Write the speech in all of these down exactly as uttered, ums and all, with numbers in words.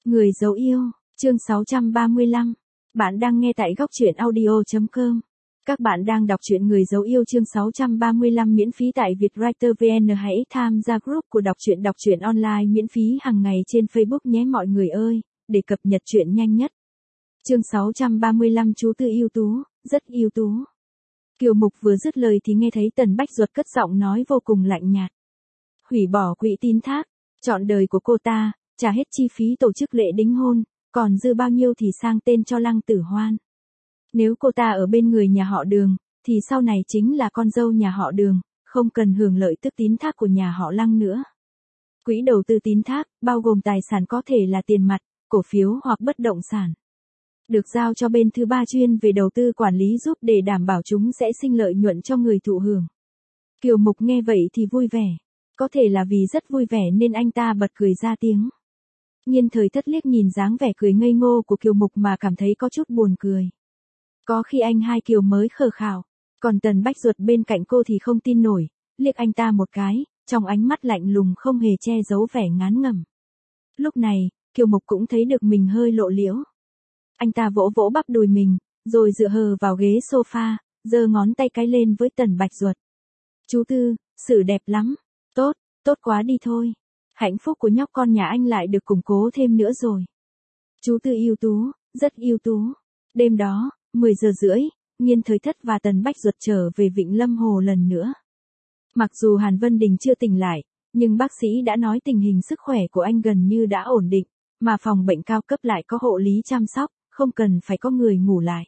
Người dấu yêu, chương sáu trăm ba mươi lăm. Bạn đang nghe tại góc truyện audio chấm com. Các bạn đang đọc truyện Người dấu yêu chương sáu trăm ba mươi lăm miễn phí tại Vietwriter vê en. Hãy tham gia group của đọc truyện đọc truyện online miễn phí hàng ngày trên Facebook nhé mọi người ơi, để cập nhật truyện nhanh nhất. Chương sáu trăm ba mươi lăm chú tư ưu tú, rất ưu tú. Kiều Mục vừa dứt lời thì nghe thấy Tần Bách Duật cất giọng nói vô cùng lạnh nhạt. Hủy bỏ quỹ tín thác, chọn đời của cô ta, trả hết chi phí tổ chức lễ đính hôn, còn dư bao nhiêu thì sang tên cho Lăng Tử Hoan. Nếu cô ta ở bên người nhà họ Đường, thì sau này chính là con dâu nhà họ Đường, không cần hưởng lợi tức tín thác của nhà họ Lăng nữa. Quỹ đầu tư tín thác, bao gồm tài sản có thể là tiền mặt, cổ phiếu hoặc bất động sản. Được giao cho bên thứ ba chuyên về đầu tư quản lý giúp để đảm bảo chúng sẽ sinh lợi nhuận cho người thụ hưởng. Kiều Mục nghe vậy thì vui vẻ. Có thể là vì rất vui vẻ nên anh ta bật cười ra tiếng. Nhiên Thời Thất liếc nhìn dáng vẻ cười ngây ngô của Kiều Mục mà cảm thấy có chút buồn cười. Có khi anh hai Kiều mới khờ khảo, còn Tần Bách Duật bên cạnh cô thì không tin nổi, liếc anh ta một cái, trong ánh mắt lạnh lùng không hề che giấu vẻ ngán ngẩm. Lúc này, Kiều Mục cũng thấy được mình hơi lộ liễu. Anh ta vỗ vỗ bắp đùi mình, rồi dựa hờ vào ghế sofa, giơ ngón tay cái lên với Tần Bách Duật. Chú Tư, xử đẹp lắm. Tốt, tốt quá đi thôi. Hạnh phúc của nhóc con nhà anh lại được củng cố thêm nữa rồi. Chú Tư ưu tú, rất ưu tú. Đêm đó, mười giờ rưỡi, Nhiên Thời Thất và Tần Bách Duật trở về Vịnh Lâm Hồ lần nữa. Mặc dù Hàn Vân Đình chưa tỉnh lại, nhưng bác sĩ đã nói tình hình sức khỏe của anh gần như đã ổn định, mà phòng bệnh cao cấp lại có hộ lý chăm sóc, không cần phải có người ngủ lại.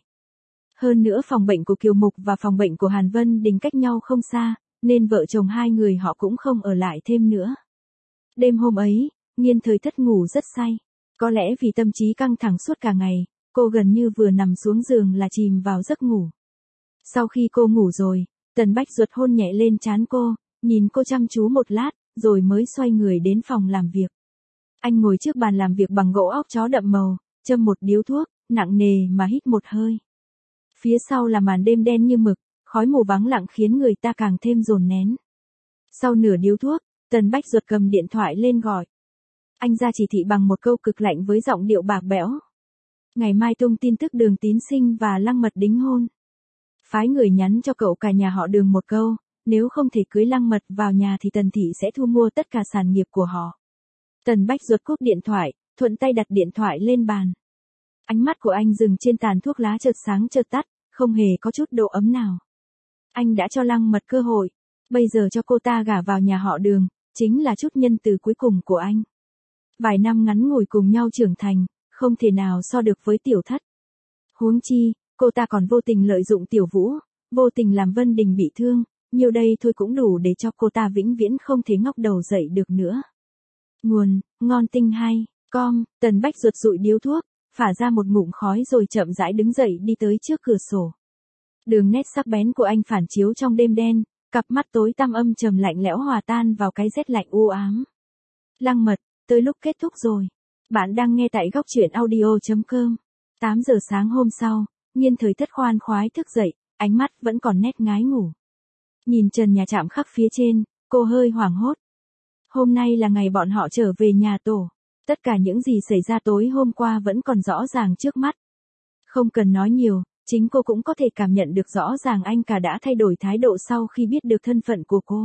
Hơn nữa phòng bệnh của Kiều Mục và phòng bệnh của Hàn Vân Đình cách nhau không xa, nên vợ chồng hai người họ cũng không ở lại thêm nữa. Đêm hôm ấy, Nhiên Thời Thất ngủ rất say. Có lẽ vì tâm trí căng thẳng suốt cả ngày, cô gần như vừa nằm xuống giường là chìm vào giấc ngủ. Sau khi cô ngủ rồi, Tần Bách Duật hôn nhẹ lên trán cô, nhìn cô chăm chú một lát, rồi mới xoay người đến phòng làm việc. Anh ngồi trước bàn làm việc bằng gỗ óc chó đậm màu, châm một điếu thuốc, nặng nề mà hít một hơi. Phía sau là màn đêm đen như mực, khói mù vắng lặng khiến người ta càng thêm dồn nén. Sau nửa điếu thuốc, Tần Bách Duật cầm điện thoại lên gọi. Anh ra chỉ thị bằng một câu cực lạnh với giọng điệu bạc bẽo. Ngày mai tung tin tức Đường Tín Sinh và Lăng Mật đính hôn. Phái người nhắn cho cậu cả nhà họ Đường một câu, nếu không thể cưới Lăng Mật vào nhà thì Tần Thị sẽ thu mua tất cả sản nghiệp của họ. Tần Bách Duật cúp điện thoại, thuận tay đặt điện thoại lên bàn. Ánh mắt của anh dừng trên tàn thuốc lá chợt sáng chợt tắt, không hề có chút độ ấm nào. Anh đã cho Lăng Mật cơ hội, bây giờ cho cô ta gả vào nhà họ Đường, chính là chút nhân từ cuối cùng của anh. Vài năm ngắn ngủi cùng nhau trưởng thành, không thể nào so được với Tiểu Thất. Huống chi, cô ta còn vô tình lợi dụng Tiểu Vũ, vô tình làm Vân Đình bị thương, nhiều đây thôi cũng đủ để cho cô ta vĩnh viễn không thể ngóc đầu dậy được nữa. Nguồn, ngon tinh hay, com, Tần Bách Duật dụi điếu thuốc, phả ra một ngụm khói rồi chậm rãi đứng dậy đi tới trước cửa sổ. Đường nét sắc bén của anh phản chiếu trong đêm đen, cặp mắt tối tăm âm trầm lạnh lẽo hòa tan vào cái rét lạnh u ám. Lăng Mật, tới lúc kết thúc rồi. Bạn đang nghe tại góc truyện audio chấm com. tám giờ sáng hôm sau, Nhiên Thời Thất khoan khoái thức dậy, ánh mắt vẫn còn nét ngái ngủ. Nhìn trần nhà chạm khắc phía trên, cô hơi hoảng hốt. Hôm nay là ngày bọn họ trở về nhà tổ. Tất cả những gì xảy ra tối hôm qua vẫn còn rõ ràng trước mắt. Không cần nói nhiều, chính cô cũng có thể cảm nhận được rõ ràng anh cả đã thay đổi thái độ sau khi biết được thân phận của cô.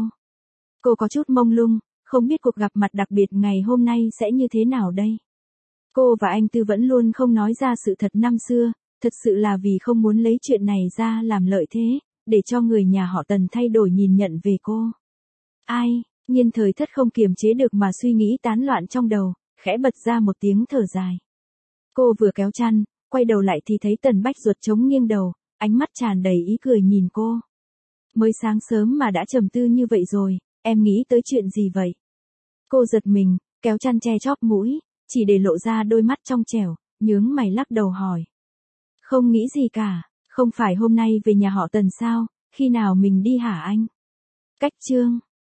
Cô có chút mông lung, không biết cuộc gặp mặt đặc biệt ngày hôm nay sẽ như thế nào đây. Cô và anh Tư vẫn luôn không nói ra sự thật năm xưa, thật sự là vì không muốn lấy chuyện này ra làm lợi thế, để cho người nhà họ Tần thay đổi nhìn nhận về cô. Ai, Nhiên Thời Thất không kiềm chế được mà suy nghĩ tán loạn trong đầu, khẽ bật ra một tiếng thở dài. Cô vừa kéo chăn, quay đầu lại thì thấy Tần Bách Duật chống nghiêng đầu, ánh mắt tràn đầy ý cười nhìn cô. Mới sáng sớm mà đã trầm tư như vậy rồi, em nghĩ tới chuyện gì vậy? Cô giật mình, kéo chăn che chóp mũi, chỉ để lộ ra đôi mắt trong trẻo, nhướng mày lắc đầu hỏi. Không nghĩ gì cả, không phải hôm nay về nhà họ Tần sao, khi nào mình đi hả anh? Cách chương.